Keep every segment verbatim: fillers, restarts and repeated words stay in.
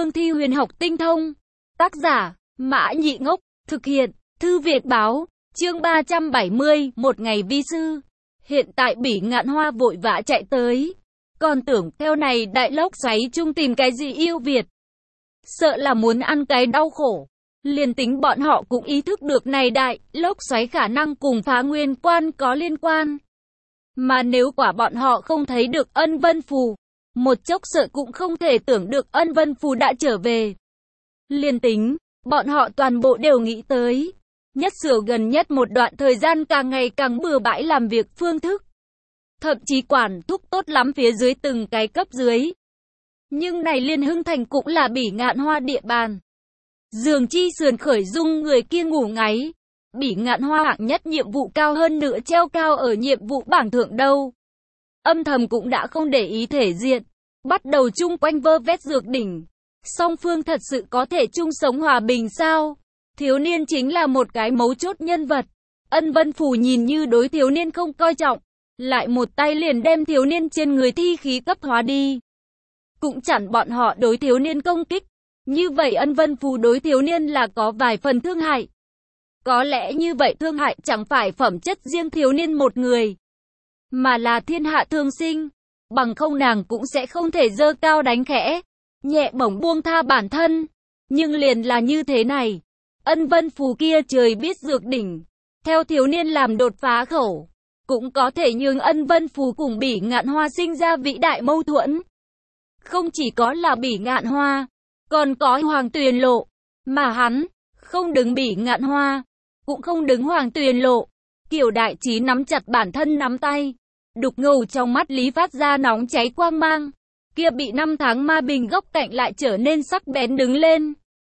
cương thi huyền học tinh thông. Tác giả, Mã Nhị Ngốc, thực hiện, Thư Việt Báo, chương ba trăm bảy mươi, một ngày vi sư. Hiện tại Bỉ Ngạn Hoa vội vã chạy tới. Còn tưởng theo này đại lốc xoáy chung tìm cái gì yêu Việt. Sợ là muốn ăn cái đau khổ. Liền tính bọn họ cũng ý thức được này đại lốc xoáy khả năng cùng Phá Nguyên Quan có liên quan. Mà nếu quả bọn họ không thấy được Ân Vân Phù, một chốc sợ cũng không thể tưởng được Ân Vân Phù đã trở về. Liên tính, bọn họ toàn bộ đều nghĩ tới. Nhất sửa gần nhất một đoạn thời gian càng ngày càng bừa bãi làm việc phương thức. Thậm chí quản thúc tốt lắm phía dưới từng cái cấp dưới. Nhưng này Liên Hưng Thành cũng là Bỉ Ngạn Hoa địa bàn. Dường chi sườn khởi dung người kia ngủ ngáy. Bỉ Ngạn Hoa hạng nhất nhiệm vụ cao hơn nữa treo cao ở nhiệm vụ bảng thượng đâu. Âm thầm cũng đã không để ý thể diện. Bắt đầu chung quanh vơ vét dược đỉnh. Song phương thật sự có thể chung sống hòa bình sao? Thiếu niên chính là một cái mấu chốt nhân vật. Ân Vân Phù nhìn như đối thiếu niên không coi trọng. Lại một tay liền đem thiếu niên trên người thi khí cấp hóa đi. Cũng chẳng bọn họ đối thiếu niên công kích. Như vậy Ân Vân Phù đối thiếu niên là có vài phần thương hại. Có lẽ như vậy thương hại chẳng phải phẩm chất riêng thiếu niên một người, mà là thiên hạ thương sinh. Bằng không nàng cũng sẽ không thể dơ cao đánh khẽ, nhẹ bổng buông tha bản thân. Nhưng liền là như thế này. Ân Vân Phù kia trời biết dược đỉnh. Theo thiếu niên làm đột phá khẩu. Cũng có thể nhường Ân Vân Phù cùng Bỉ Ngạn Hoa sinh ra vĩ đại mâu thuẫn. Không chỉ có là Bỉ Ngạn Hoa, còn có Hoàng Tuyền Lộ. Mà hắn, không đứng Bỉ Ngạn Hoa, cũng không đứng Hoàng Tuyền Lộ. Kiều Đại Trí nắm chặt bản thân nắm tay. Đục ngầu trong mắt Lý phát ra nóng cháy quang mang. Kia bị năm tháng ma bình góc cạnh lại trở nên sắc bén đứng lên.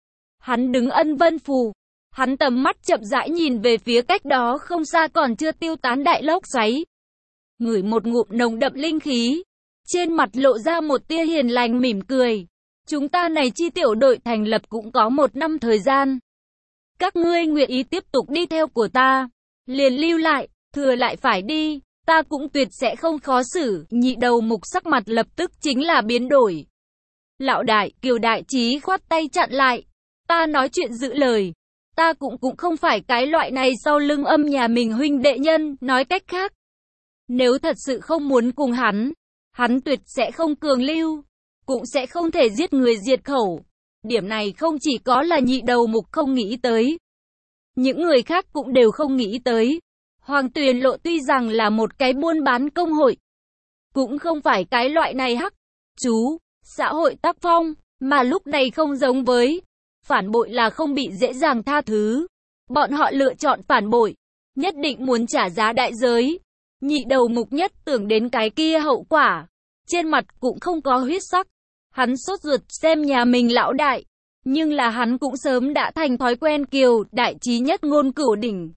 Hắn đứng Ân Vân Phù. Hắn tầm mắt chậm rãi nhìn về phía cách đó không xa còn chưa tiêu tán đại lốc xoáy. Ngửi một ngụm nồng đậm linh khí. Trên mặt lộ ra một tia hiền lành mỉm cười. Chúng ta này chi tiểu đội thành lập cũng có một năm thời gian. Các ngươi nguyện ý tiếp tục đi theo của ta. Liền lưu lại, thừa lại phải đi. Ta cũng tuyệt sẽ không khó xử. Nhị đầu mục sắc mặt lập tức chính là biến đổi. Lão đại, Kiều Đại Trí khoát tay chặn lại. Ta nói chuyện giữ lời. Ta cũng cũng không phải cái loại này sau lưng âm nhà mình huynh đệ nhân. Nói cách khác, nếu thật sự không muốn cùng hắn, hắn tuyệt sẽ không cường lưu, cũng sẽ không thể giết người diệt khẩu. Điểm này không chỉ có là nhị đầu mục không nghĩ tới, những người khác cũng đều không nghĩ tới. Hoàng Tuyền Lộ tuy rằng là một cái buôn bán công hội, cũng không phải cái loại này hắc chú xã hội tác phong, mà lúc này không giống với phản bội là không bị dễ dàng tha thứ. Bọn họ lựa chọn phản bội, nhất định muốn trả giá đại giới. Nhị đầu mục nhất tưởng đến cái kia hậu quả, trên mặt cũng không có huyết sắc. Hắn sốt ruột xem nhà mình lão đại, nhưng là hắn cũng sớm đã thành thói quen Kiều Đại Trí nhất ngôn cửu đỉnh.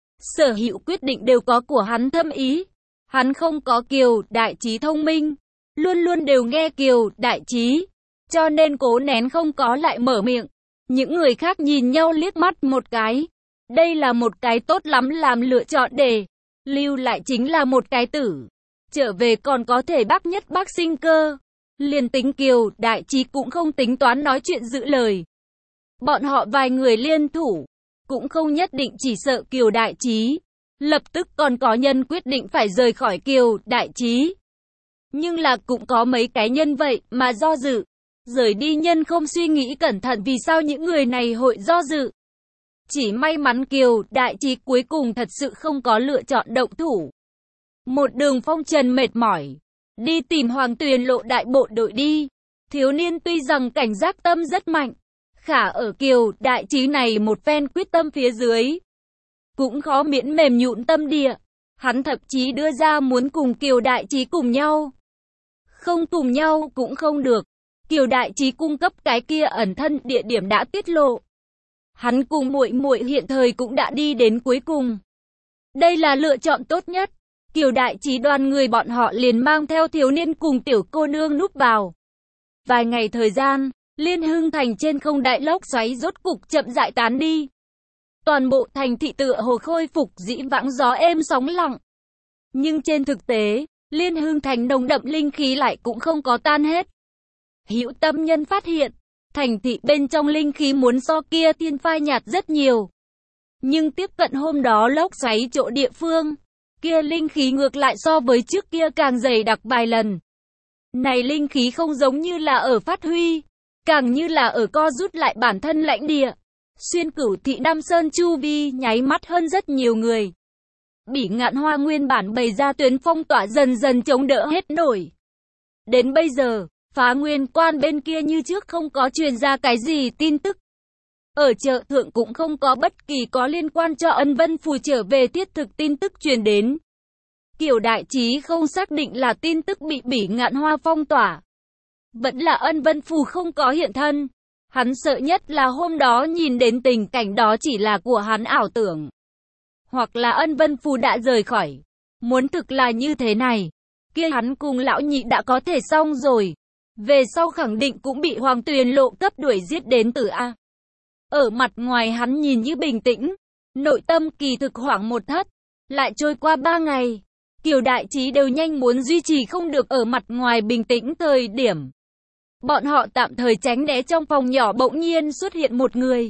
Sở hữu quyết định đều có của hắn thâm ý. Hắn không có Kiều Đại Trí thông minh, luôn luôn đều nghe Kiều Đại Trí, cho nên cố nén không có lại mở miệng. Những người khác nhìn nhau liếc mắt một cái. Đây là một cái tốt lắm làm lựa chọn để lưu lại chính là một cái tử. Trở về còn có thể bác nhất bác sinh cơ. Liền tính Kiều Đại Trí cũng không tính toán nói chuyện giữ lời. Bọn họ vài người liên thủ, cũng không nhất định chỉ sợ Kiều Đại Trí. Lập tức còn có nhân quyết định phải rời khỏi Kiều Đại Trí. Nhưng là cũng có mấy cái nhân vậy mà do dự. Rời đi nhân không suy nghĩ cẩn thận vì sao những người này hội do dự. Chỉ may mắn Kiều Đại Trí cuối cùng thật sự không có lựa chọn động thủ. Một đường phong trần mệt mỏi, đi tìm Hoàng Tuyền Lộ đại bộ đội đi. Thiếu niên tuy rằng cảnh giác tâm rất mạnh, khả ở Kiều Đại Trí này một phen quyết tâm phía dưới, cũng khó miễn mềm nhũn tâm địa. Hắn thậm chí đưa ra muốn cùng Kiều Đại Trí cùng nhau. Không cùng nhau cũng không được. Kiều Đại Trí cung cấp cái kia ẩn thân địa điểm đã tiết lộ. Hắn cùng muội muội hiện thời cũng đã đi đến cuối cùng. Đây là lựa chọn tốt nhất. Kiều Đại Trí đoàn người bọn họ liền mang theo thiếu niên cùng tiểu cô nương núp vào. Vài ngày thời gian, Liên Hưng Thành trên không đại lốc xoáy rốt cục chậm rãi tán đi. Toàn bộ thành thị tựa hồ khôi phục dĩ vãng gió êm sóng lặng. Nhưng trên thực tế, Liên Hưng Thành nồng đậm linh khí lại cũng không có tan hết. Hữu tâm nhân phát hiện, Thành thị bên trong linh khí muốn so kia thiên phai nhạt rất nhiều. Nhưng tiếp cận hôm đó lốc xoáy chỗ địa phương, kia linh khí ngược lại so với trước kia càng dày đặc vài lần. Này linh khí không giống như là ở phát huy, càng như là ở co rút lại bản thân lãnh địa. Xuyên Cửu thị Nam Sơn chu vi nháy mắt hơn rất nhiều người. Bỉ Ngạn Hoa nguyên bản bày ra tuyến phong tỏa dần dần chống đỡ hết nổi. Đến bây giờ, Phá Nguyên Quan bên kia như trước không có truyền ra cái gì tin tức. Ở chợ thượng cũng không có bất kỳ có liên quan cho Ân Vân Phù trở về thiết thực tin tức truyền đến. Kiều Đại Trí không xác định là tin tức bị Bỉ Ngạn Hoa phong tỏa. Vẫn là Ân Vân Phù không có hiện thân. Hắn sợ nhất là hôm đó nhìn đến tình cảnh đó chỉ là của hắn ảo tưởng. Hoặc là Ân Vân Phù đã rời khỏi. Muốn thực là như thế này, kia hắn cùng lão nhị đã có thể xong rồi. Về sau khẳng định cũng bị Hoàng Tuyền Lộ cấp đuổi giết đến tử A. Ở mặt ngoài hắn nhìn như bình tĩnh, nội tâm kỳ thực hoảng một thất. Lại trôi qua ba ngày, Kiều Đại Trí đều nhanh muốn duy trì không được ở mặt ngoài bình tĩnh thời điểm. Bọn họ tạm thời tránh né trong phòng nhỏ bỗng nhiên xuất hiện một người.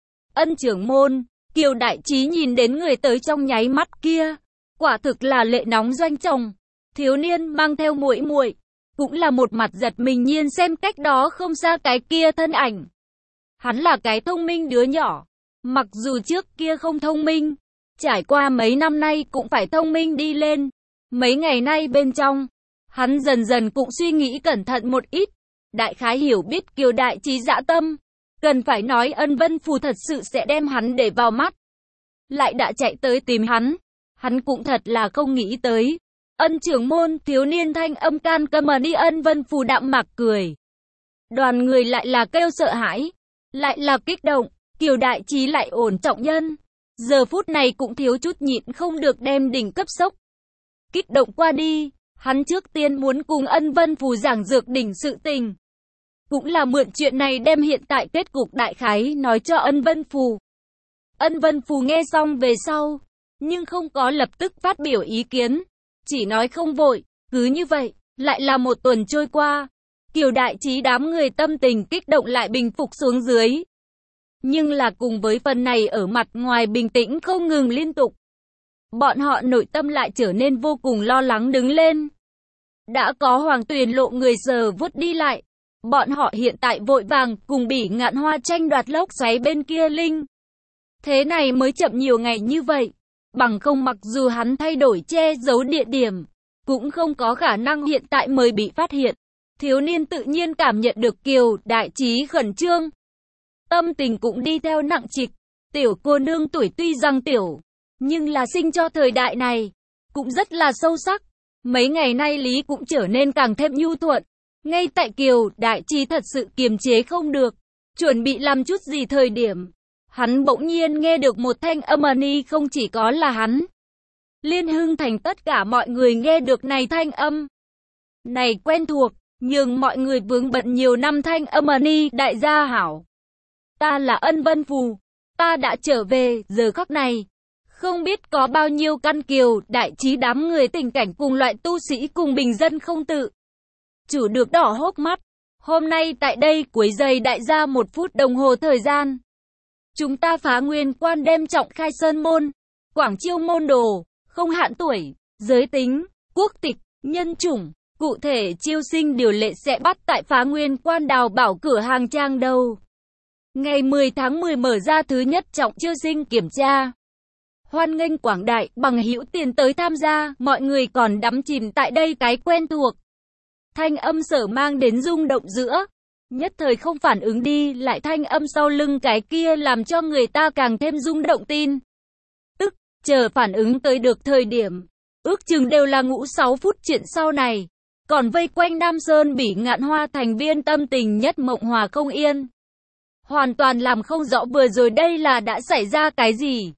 Ân trưởng môn, Kiều Đại Trí nhìn đến người tới trong nháy mắt kia, quả thực là lệ nóng doanh chồng. Thiếu niên mang theo muội muội, cũng là một mặt giật mình nhiên xem cách đó không xa cái kia thân ảnh. Hắn là cái thông minh đứa nhỏ, mặc dù trước kia không thông minh, trải qua mấy năm nay cũng phải thông minh đi lên. Mấy ngày nay bên trong, hắn dần dần cũng suy nghĩ cẩn thận một ít, đại khái hiểu biết Kiều Đại Trí dã tâm, cần phải nói Ân Vân Phù thật sự sẽ đem hắn để vào mắt. Lại đã chạy tới tìm hắn, hắn cũng thật là không nghĩ tới. Ân trưởng môn, thiếu niên thanh âm can câm mà đi. Ân Vân Phù đạm mạc cười. Đoàn người lại là kêu sợ hãi, lại là kích động, Kiều Đại Trí lại ổn trọng nhân. Giờ phút này cũng thiếu chút nhịn không được đem đỉnh cấp sốc. Kích động qua đi, hắn trước tiên muốn cùng Ân Vân Phù giảng dược đỉnh sự tình. Cũng là mượn chuyện này đem hiện tại kết cục đại khái nói cho Ân Vân Phù. Ân Vân Phù nghe xong về sau, nhưng không có lập tức phát biểu ý kiến. Chỉ nói không vội, cứ như vậy, lại là một tuần trôi qua. Kiều Đại Trí đám người tâm tình kích động lại bình phục xuống dưới. Nhưng là cùng với phần này ở mặt ngoài bình tĩnh không ngừng liên tục. Bọn họ nội tâm lại trở nên vô cùng lo lắng đứng lên. Đã có Hoàng Tuyền Lộ người giờ vút đi lại. Bọn họ hiện tại vội vàng cùng Bỉ Ngạn Hoa tranh đoạt lốc xoáy bên kia linh. Thế này mới chậm nhiều ngày như vậy. Bằng không mặc dù hắn thay đổi che giấu địa điểm, cũng không có khả năng hiện tại mới bị phát hiện. Thiếu niên tự nhiên cảm nhận được Kiều Đại Trí khẩn trương. Tâm tình cũng đi theo nặng trịch. Tiểu cô nương tuổi tuy rằng tiểu, nhưng là sinh cho thời đại này, cũng rất là sâu sắc. Mấy ngày nay Lý cũng trở nên càng thêm nhu thuận. Ngay tại Kiều Đại Trí thật sự kiềm chế không được, chuẩn bị làm chút gì thời điểm. Hắn bỗng nhiên nghe được một thanh âm ni, không chỉ có là hắn. Liên Hưng Thành tất cả mọi người nghe được này thanh âm. Này quen thuộc, nhưng mọi người vướng bận nhiều năm thanh âm ni. Đại gia hảo. Ta là Ân Vân Phù. Ta đã trở về, giờ khắc này. Không biết có bao nhiêu căn Kiều Đại Trí đám người tình cảnh cùng loại tu sĩ cùng bình dân không tự chủ được đỏ hốc mắt. Hôm nay tại đây quấy rầy đại gia một phút đồng hồ thời gian. Chúng ta Phá Nguyên Quan đem trọng khai sơn môn, quảng chiêu môn đồ, không hạn tuổi, giới tính, quốc tịch, nhân chủng. Cụ thể chiêu sinh điều lệ sẽ bắt tại Phá Nguyên Quan đào bảo cửa hàng trang đầu. Ngày mười tháng mười mở ra thứ nhất trọng chiêu sinh kiểm tra. Hoan nghênh quảng đại bằng hữu tiền tới tham gia, mọi người còn đắm chìm tại đây cái quen thuộc. Thanh âm sở mang đến rung động giữa. Nhất thời không phản ứng đi, lại thanh âm sau lưng cái kia làm cho người ta càng thêm rung động tin. Tức, chờ phản ứng tới được thời điểm, ước chừng đều là ngũ sáu phút chuyện sau này. Còn vây quanh Nam Sơn Bỉ Ngạn Hoa thành viên tâm tình nhất mộng hòa không yên. Hoàn toàn làm không rõ vừa rồi đây là đã xảy ra cái gì.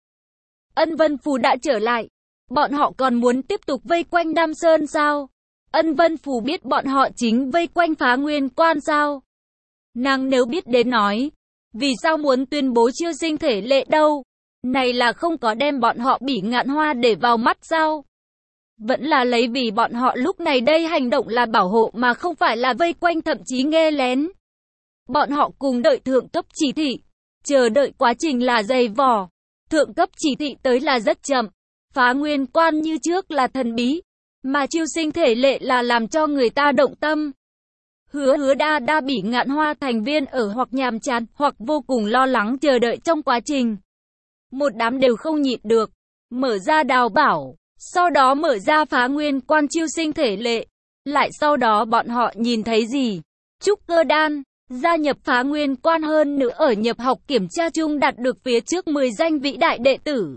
Ân Vân Phù đã trở lại. Bọn họ còn muốn tiếp tục vây quanh Nam Sơn sao? Ân Vân Phù biết bọn họ chính vây quanh Phá Nguyên Quan sao? Nàng nếu biết đến nói, vì sao muốn tuyên bố chiêu sinh thể lệ đâu? Này là không có đem bọn họ Bỉ Ngạn Hoa để vào mắt sao? Vẫn là lấy vì bọn họ lúc này đây hành động là bảo hộ mà không phải là vây quanh thậm chí nghe lén. Bọn họ cùng đợi thượng cấp chỉ thị. Chờ đợi quá trình là dày vò. Thượng cấp chỉ thị tới là rất chậm. Phá Nguyên Quan như trước là thần bí. Mà chiêu sinh thể lệ là làm cho người ta động tâm. Hứa hứa đa đa Bỉ Ngạn Hoa thành viên ở hoặc nhàm chán, hoặc vô cùng lo lắng chờ đợi trong quá trình. Một đám đều không nhịn được. Mở ra đào bảo. Sau đó mở ra Phá Nguyên Quan chiêu sinh thể lệ. Lại sau đó bọn họ nhìn thấy gì? Trúc Cơ Đan. Gia nhập Phá Nguyên Quan hơn nữa ở nhập học kiểm tra chung đạt được phía trước mười danh vĩ đại đệ tử.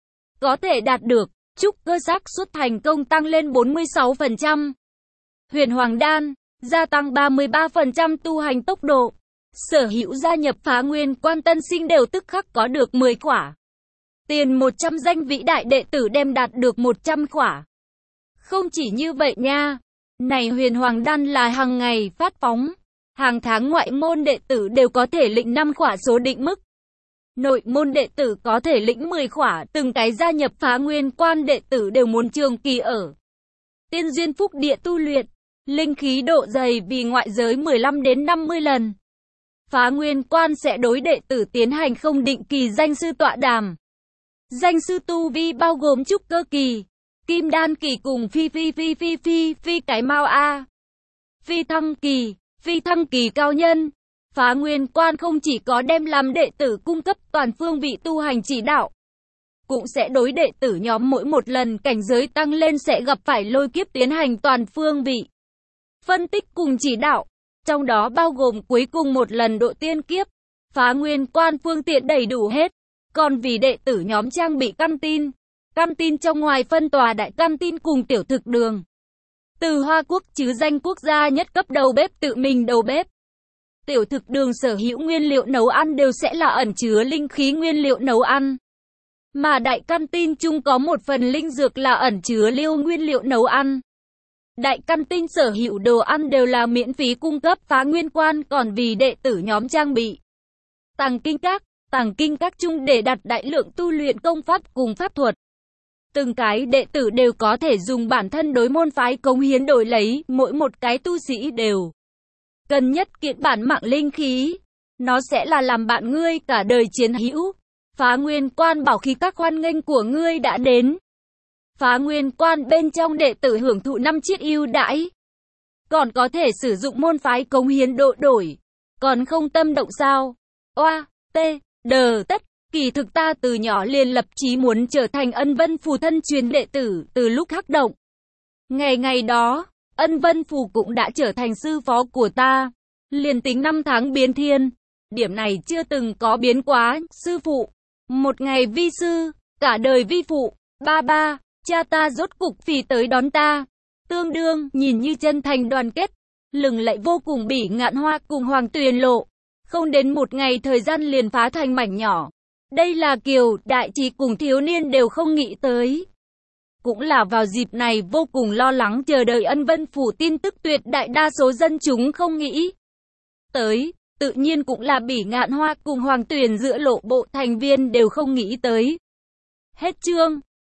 Có thể đạt được. Trúc cơ xác suất thành công tăng lên bốn mươi sáu phần trăm. Huyền Hoàng Đan. Gia tăng ba mươi ba phần trăm tu hành tốc độ. Sở hữu gia nhập Phá Nguyên Quan tân sinh đều tức khắc có được mười quả. Tiền một trăm danh vĩ đại đệ tử đem đạt được một trăm quả. Không chỉ như vậy nha. Này Huyền Hoàng Đan là hàng ngày phát phóng. Hàng tháng ngoại môn đệ tử đều có thể lĩnh năm quả số định mức. Nội môn đệ tử có thể lĩnh mười quả, từng cái gia nhập Phá Nguyên Quan đệ tử đều muốn trường kỳ ở Tiên Duyên Phúc Địa tu luyện. Linh khí độ dày vì ngoại giới mười lăm đến năm mươi lần. Phá Nguyên Quan sẽ đối đệ tử tiến hành không định kỳ danh sư tọa đàm. Danh sư tu vi bao gồm trúc cơ kỳ, kim đan kỳ cùng phi phi phi phi phi phi cái mau a. Phi thăng kỳ, phi thăng kỳ cao nhân. Phá Nguyên Quan không chỉ có đem làm đệ tử cung cấp toàn phương vị tu hành chỉ đạo, cũng sẽ đối đệ tử nhóm mỗi một lần cảnh giới tăng lên sẽ gặp phải lôi kiếp tiến hành toàn phương vị phân tích cùng chỉ đạo, trong đó bao gồm cuối cùng một lần độ tiên kiếp. Phá Nguyên Quan phương tiện đầy đủ hết, còn vì đệ tử nhóm trang bị căn tin. Căn tin trong ngoài phân tòa đại căn tin cùng tiểu thực đường. Từ Hoa Quốc chứ danh quốc gia nhất cấp đầu bếp tự mình đầu bếp. Tiểu thực đường sở hữu nguyên liệu nấu ăn đều sẽ là ẩn chứa linh khí nguyên liệu nấu ăn. Mà đại căn tin chung có một phần linh dược là ẩn chứa liêu nguyên liệu nấu ăn. Đại căn tin sở hữu đồ ăn đều là miễn phí cung cấp. Phá Nguyên Quan còn vì đệ tử nhóm trang bị tàng kinh các, tàng kinh các chung để đặt đại lượng tu luyện công pháp cùng pháp thuật. Từng cái đệ tử đều có thể dùng bản thân đối môn phái cống hiến đổi lấy, mỗi một cái tu sĩ đều cần nhất kiện bản mạng linh khí. Nó sẽ là làm bạn ngươi cả đời chiến hữu. Phá Nguyên Quan bảo khí các hoan nghênh của ngươi đã đến. Phá Nguyên Quan bên trong đệ tử hưởng thụ năm chiếc ưu đãi. Còn có thể sử dụng môn phái cống hiến độ đổi. Còn không tâm động sao? Oa, tê, đờ tất. Kỳ thực ta từ nhỏ liền lập chí muốn trở thành Ân Vân Phù thân truyền đệ tử từ lúc hắc động. Ngày ngày đó, Ân Vân Phù cũng đã trở thành sư phó của ta. Liền tính năm tháng biến thiên. Điểm này chưa từng có biến quá, sư phụ. Một ngày vi sư, cả đời vi phụ. Ba ba, cha ta rốt cục phì tới đón ta. Tương đương, nhìn như chân thành đoàn kết. Lừng lẫy vô cùng Bỉ Ngạn Hoa cùng Hoàng Tuyền Lộ. Không đến một ngày thời gian liền phá thành mảnh nhỏ. Đây là Kiều, Đại Trì cùng thiếu niên đều không nghĩ tới. Cũng là vào dịp này vô cùng lo lắng chờ đợi Ân Vân Phủ tin tức tuyệt đại đa số dân chúng không nghĩ tới. Tự nhiên cũng là Bỉ Ngạn Hoa cùng Hoàng Tuyền giữa lộ bộ thành viên đều không nghĩ tới. Hết chương.